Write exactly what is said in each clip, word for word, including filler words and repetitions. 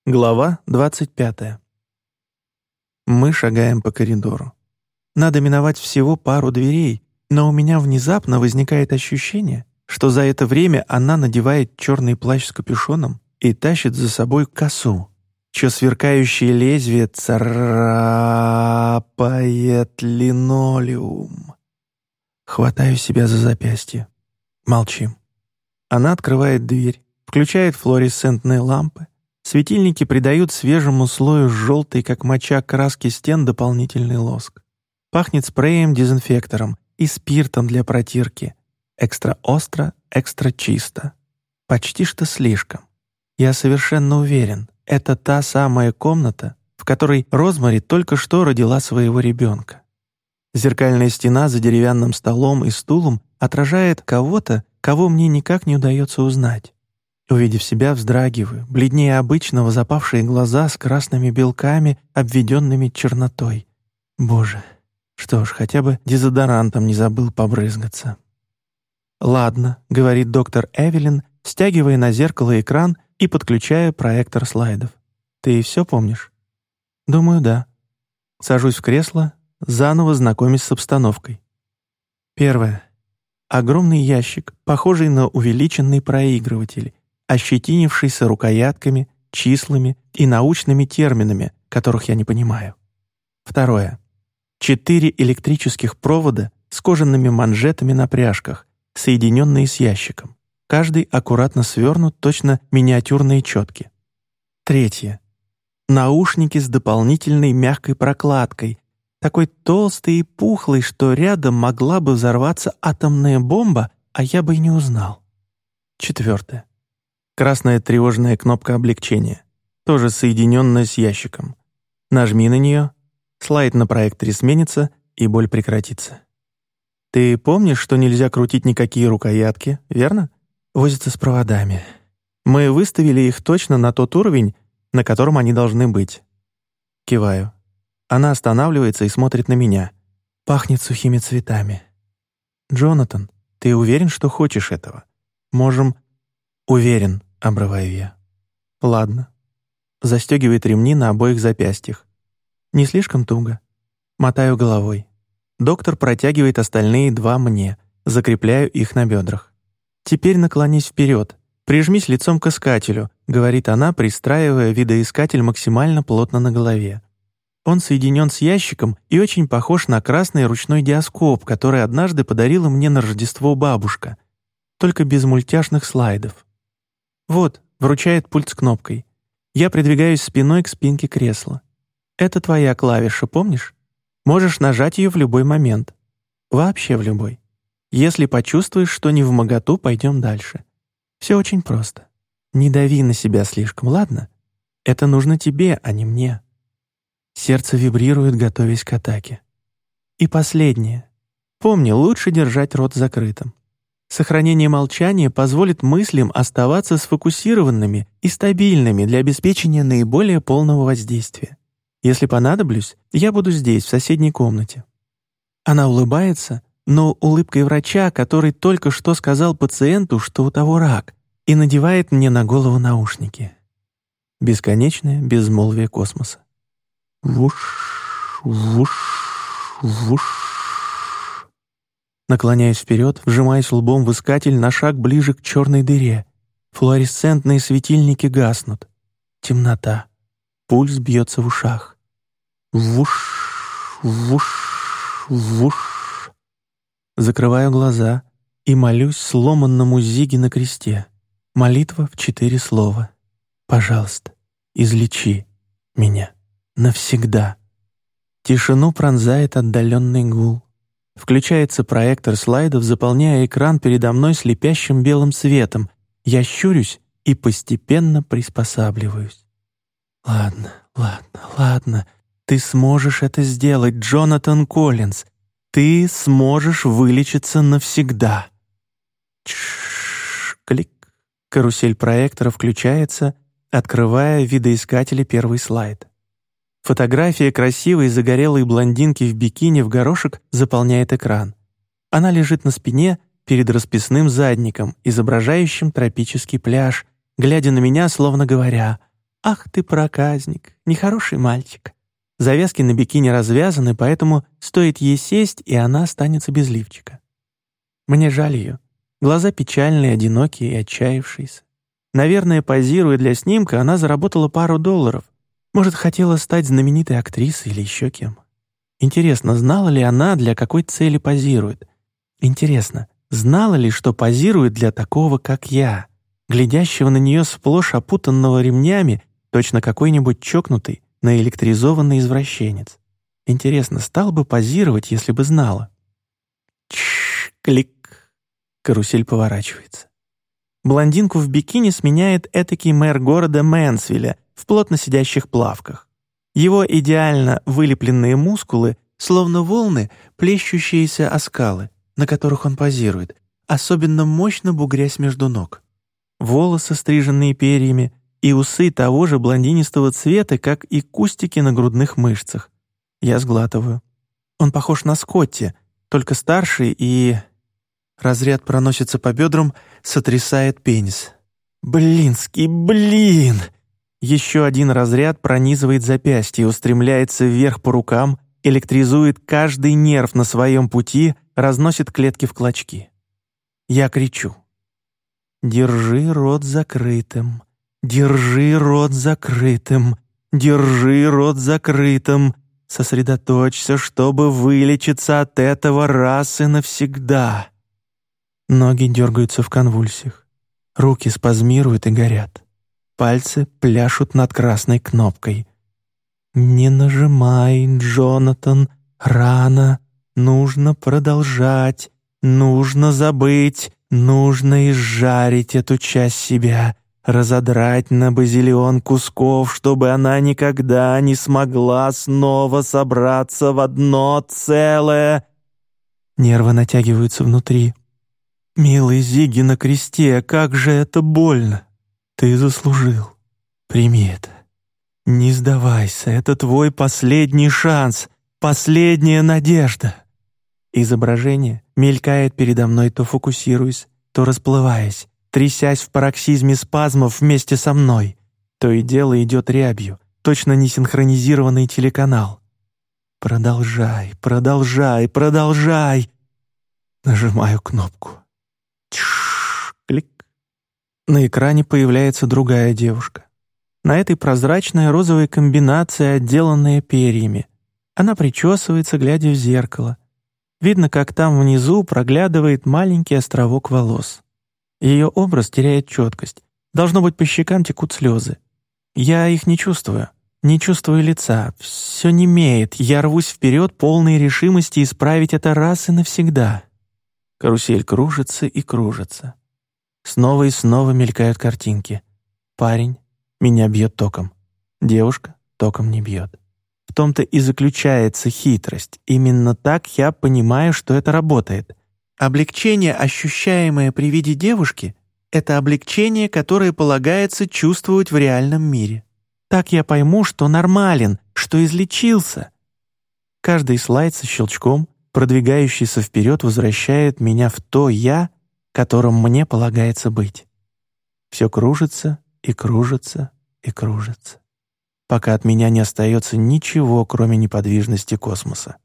Глава двадцать пятая. Мы шагаем по коридору. Надо миновать всего пару дверей, но у меня внезапно возникает ощущение, что за это время она надевает черный плащ с капюшоном и тащит за собой косу, чье сверкающее лезвие царапает линолеум. Хватаю себя за запястье. Молчим. Она открывает дверь, включает флуоресцентные лампы. Светильники придают свежему слою желтой, как моча, краски стен дополнительный лоск. Пахнет спреем-дезинфектором и спиртом для протирки. Экстра остро, экстра чисто. Почти что слишком. Я совершенно уверен, это та самая комната, в которой Розмари только что родила своего ребенка. Зеркальная стена за деревянным столом и стулом отражает кого-то, кого мне никак не удается узнать. Увидев себя, вздрагиваю, бледнее обычного запавшие глаза с красными белками, обведенными чернотой. Боже, что ж, хотя бы дезодорантом не забыл побрызгаться. «Ладно», — говорит доктор Эвелин, стягивая на зеркало экран и подключая проектор слайдов. «Ты все помнишь?» «Думаю, да». Сажусь в кресло, заново знакомясь с обстановкой. Первое. Огромный ящик, похожий на увеличенный проигрыватель, ощетинившийся рукоятками, числами и научными терминами, которых я не понимаю. Второе. Четыре электрических провода с кожаными манжетами на пряжках, соединенные с ящиком. Каждый аккуратно свернут, точно миниатюрные четки. Третье. Наушники с дополнительной мягкой прокладкой, такой толстой и пухлой, что рядом могла бы взорваться атомная бомба, а я бы и не узнал. Четвертое. Красная тревожная кнопка облегчения, тоже соединенная с ящиком. Нажми на нее, слайд на проекторе сменится, и боль прекратится. Ты помнишь, что нельзя крутить никакие рукоятки, верно? Возятся с проводами. Мы выставили их точно на тот уровень, на котором они должны быть. Киваю. Она останавливается и смотрит на меня. Пахнет сухими цветами. «Джонатан, ты уверен, что хочешь этого? Можем...» «Уверен», — обрываю я. «Ладно». Застегивает ремни на обоих запястьях. Не слишком туго. Мотаю головой. Доктор протягивает остальные два мне, закрепляю их на бедрах. «Теперь наклонись вперед, прижмись лицом к искателю», — говорит она, пристраивая видоискатель максимально плотно на голове. Он соединен с ящиком и очень похож на красный ручной диаскоп, который однажды подарила мне на Рождество бабушка, только без мультяшных слайдов. «Вот», — вручает пульт с кнопкой. Я придвигаюсь спиной к спинке кресла. «Это твоя клавиша, помнишь? Можешь нажать ее в любой момент. Вообще в любой. Если почувствуешь, что не вмоготу, пойдем дальше. Все очень просто. Не дави на себя слишком, ладно? Это нужно тебе, а не мне». Сердце вибрирует, готовясь к атаке. И последнее. Помни, лучше держать рот закрытым. Сохранение молчания позволит мыслям оставаться сфокусированными и стабильными для обеспечения наиболее полного воздействия. Если понадоблюсь, я буду здесь, в соседней комнате. Она улыбается, но улыбкой врача, который только что сказал пациенту, что у того рак, и надевает мне на голову наушники. Бесконечное безмолвие космоса. Вуш, вуш, вуш. Наклоняюсь вперед, вжимаясь лбом в искатель на шаг ближе к черной дыре. Флуоресцентные светильники гаснут. Темнота. Пульс бьется в ушах. Вуш, вуш, вуш. Закрываю глаза и молюсь сломанному Зиге на кресте. Молитва в четыре слова. «Пожалуйста, излечи меня навсегда». Тишину пронзает отдаленный гул. Включается проектор слайдов, заполняя экран передо мной слепящим белым светом. Я щурюсь и постепенно приспосабливаюсь. «Ладно, ладно, ладно. Ты сможешь это сделать, Джонатан Коллинз. Ты сможешь вылечиться навсегда». Тш, клик. Карусель проектора включается, открывая в видоискателе первый слайд. Фотография красивой загорелой блондинки в бикини в горошек заполняет экран. Она лежит на спине перед расписным задником, изображающим тропический пляж, глядя на меня, словно говоря: «Ах ты проказник, нехороший мальчик». Завязки на бикини развязаны, поэтому стоит ей сесть, и она останется без лифчика. Мне жаль ее. Глаза печальные, одинокие и отчаявшиеся. Наверное, позируя для снимка, она заработала пару долларов. Может, хотела стать знаменитой актрисой или еще кем. Интересно, знала ли она, для какой цели позирует? Интересно, знала ли, что позирует для такого, как я, глядящего на нее сплошь опутанного ремнями, точно какой-нибудь чокнутый, наэлектризованный извращенец? Интересно, стал бы позировать, если бы знала? Чш, клик. Карусель поворачивается. Блондинку в бикини сменяет этакий мэр города Мэнсвилля в плотно сидящих плавках. Его идеально вылепленные мускулы, словно волны, плещущиеся о скалы, на которых он позирует, особенно мощно бугрясь между ног. Волосы, стриженные перьями, и усы того же блондинистого цвета, как и кустики на грудных мышцах. Я сглатываю. Он похож на Скотти, только старше и... Разряд проносится по бедрам, сотрясает пенис. Блинский, блин! Еще один разряд пронизывает запястье, устремляется вверх по рукам, электризует каждый нерв на своем пути, разносит клетки в клочки. Я кричу. «Держи рот закрытым, держи рот закрытым, держи рот закрытым, сосредоточься, чтобы вылечиться от этого раз и навсегда». Ноги дергаются в конвульсиях, руки спазмируют и горят. Пальцы пляшут над красной кнопкой. «Не нажимай, Джонатан, рано, нужно продолжать, нужно забыть, нужно изжарить эту часть себя, разодрать на базиллион кусков, чтобы она никогда не смогла снова собраться в одно целое». Нервы натягиваются внутри. «Милый Зигги на кресте, как же это больно! Ты заслужил. Прими это. Не сдавайся, это твой последний шанс, последняя надежда». Изображение мелькает передо мной, то фокусируясь, то расплываясь, трясясь в пароксизме спазмов вместе со мной. То и дело идет рябью, точно несинхронизированный телеканал. «Продолжай, продолжай, продолжай!» Нажимаю кнопку. Тш, клик. На экране появляется другая девушка. На этой прозрачная розовая комбинация, отделанная перьями. Она причесывается, глядя в зеркало. Видно, как там внизу проглядывает маленький островок волос. Ее образ теряет четкость. Должно быть, по щекам текут слезы. Я их не чувствую. Не чувствую лица. Все немеет. Я рвусь вперед, полной решимости исправить это раз и навсегда. Карусель кружится и кружится. Снова и снова мелькают картинки. Парень меня бьет током. Девушка током не бьет. В том-то и заключается хитрость. Именно так я понимаю, что это работает. Облегчение, ощущаемое при виде девушки, это облегчение, которое полагается чувствовать в реальном мире. Так я пойму, что нормален, что излечился. Каждый слайд со щелчком, продвигающийся вперед, возвращает меня в то «я», которым мне полагается быть. Все кружится и кружится и кружится, пока от меня не остается ничего, кроме неподвижности космоса.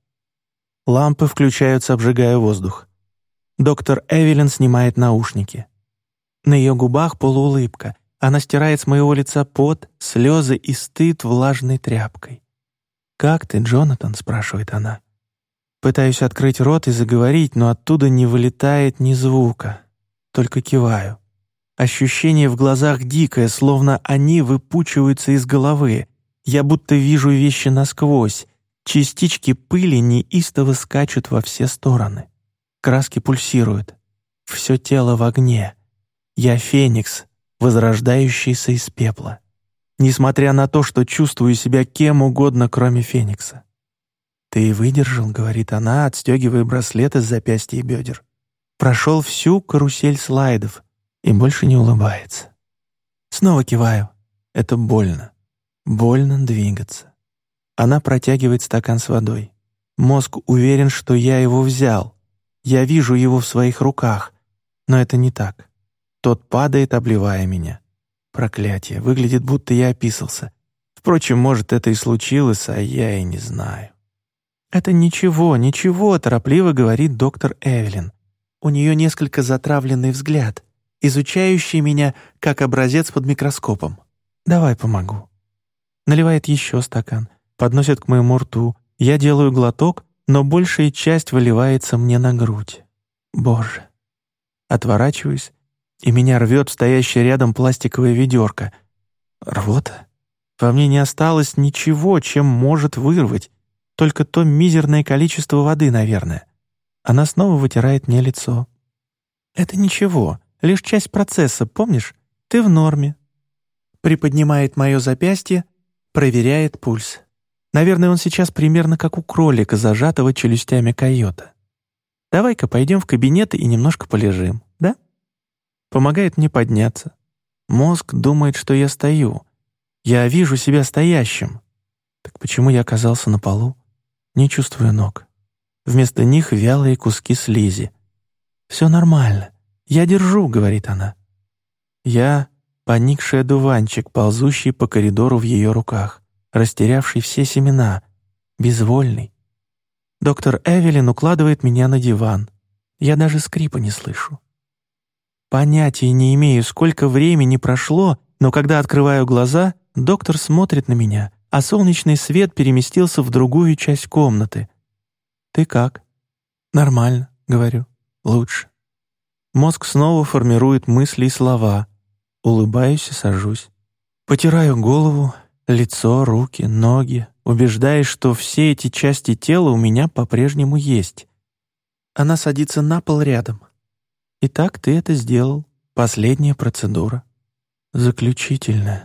Лампы включаются, обжигая воздух. Доктор Эвелин снимает наушники. На ее губах полуулыбка. Она стирает с моего лица пот, слезы и стыд влажной тряпкой. «Как ты, Джонатан?» — спрашивает она. Пытаюсь открыть рот и заговорить, но оттуда не вылетает ни звука. Только киваю. Ощущение в глазах дикое, словно они выпучиваются из головы. Я будто вижу вещи насквозь. Частички пыли неистово скачут во все стороны. Краски пульсируют. Все тело в огне. Я феникс, возрождающийся из пепла. Несмотря на то, что чувствую себя кем угодно, кроме феникса. «Ты выдержал», — говорит она, отстегивая браслет из запястья и бедер. «Прошел всю карусель слайдов» и больше не улыбается. Снова киваю. Это больно. Больно двигаться. Она протягивает стакан с водой. Мозг уверен, что я его взял. Я вижу его в своих руках. Но это не так. Тот падает, обливая меня. Проклятие, выглядит, будто я описался. Впрочем, может, это и случилось, а я и не знаю. «Это ничего, ничего», — торопливо говорит доктор Эвелин. У нее несколько затравленный взгляд, изучающий меня как образец под микроскопом. «Давай помогу». Наливает еще стакан, подносит к моему рту. Я делаю глоток, но большая часть выливается мне на грудь. Боже. Отворачиваюсь, и меня рвет стоящее рядом пластиковое ведерко. Рвота? Во мне не осталось ничего, чем может вырвать, только то мизерное количество воды, наверное. Она снова вытирает мне лицо. «Это ничего, лишь часть процесса, помнишь? Ты в норме». Приподнимает мое запястье, проверяет пульс. Наверное, он сейчас примерно как у кролика, зажатого челюстями койота. «Давай-ка пойдем в кабинет и немножко полежим, да?» Помогает мне подняться. Мозг думает, что я стою. Я вижу себя стоящим. Так почему я оказался на полу? Не чувствую ног. Вместо них вялые куски слизи. «Все нормально. Я держу», — говорит она. Я — поникший одуванчик, ползущий по коридору в ее руках, растерявший все семена, безвольный. Доктор Эвелин укладывает меня на диван. Я даже скрипа не слышу. Понятия не имею, сколько времени прошло, но когда открываю глаза, доктор смотрит на меня, а солнечный свет переместился в другую часть комнаты. «Ты как?» «Нормально», — говорю. «Лучше». Мозг снова формирует мысли и слова. Улыбаюсь и сажусь. Потираю голову, лицо, руки, ноги, убеждаясь, что все эти части тела у меня по-прежнему есть. Она садится на пол рядом. «Итак, ты это сделал. Последняя процедура. Заключительная».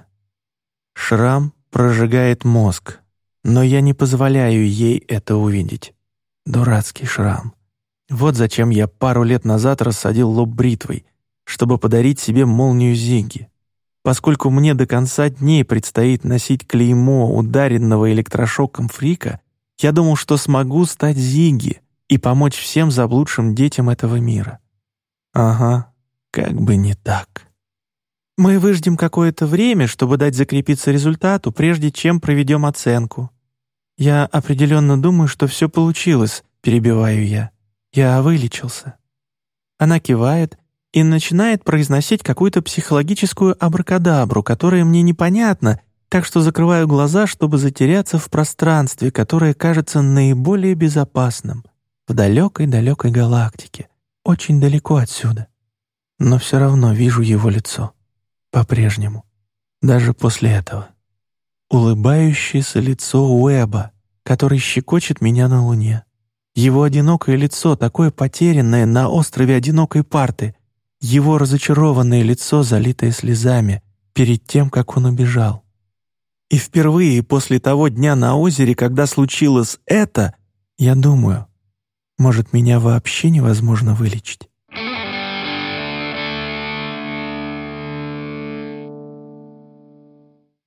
Шрам прожигает мозг, но я не позволяю ей это увидеть. Дурацкий шрам. Вот зачем я пару лет назад рассадил лоб бритвой, чтобы подарить себе молнию Зигги. Поскольку мне до конца дней предстоит носить клеймо ударенного электрошоком фрика, я думал, что смогу стать Зигги и помочь всем заблудшим детям этого мира. Ага, как бы не так. Мы выждем какое-то время, чтобы дать закрепиться результату, прежде чем проведем оценку. Я определенно думаю, что все получилось, перебиваю я. Я вылечился. Она кивает и начинает произносить какую-то психологическую абракадабру, которая мне непонятна, так что закрываю глаза, чтобы затеряться в пространстве, которое кажется наиболее безопасным, в далекой-далекой галактике, очень далеко отсюда. Но все равно вижу его лицо. По-прежнему. Даже после этого. Улыбающееся лицо Уэба, который щекочет меня на Луне. Его одинокое лицо, такое потерянное на острове одинокой парты. Его разочарованное лицо, залитое слезами, перед тем, как он убежал. И впервые после того дня на озере, когда случилось это, я думаю, может, меня вообще невозможно вылечить.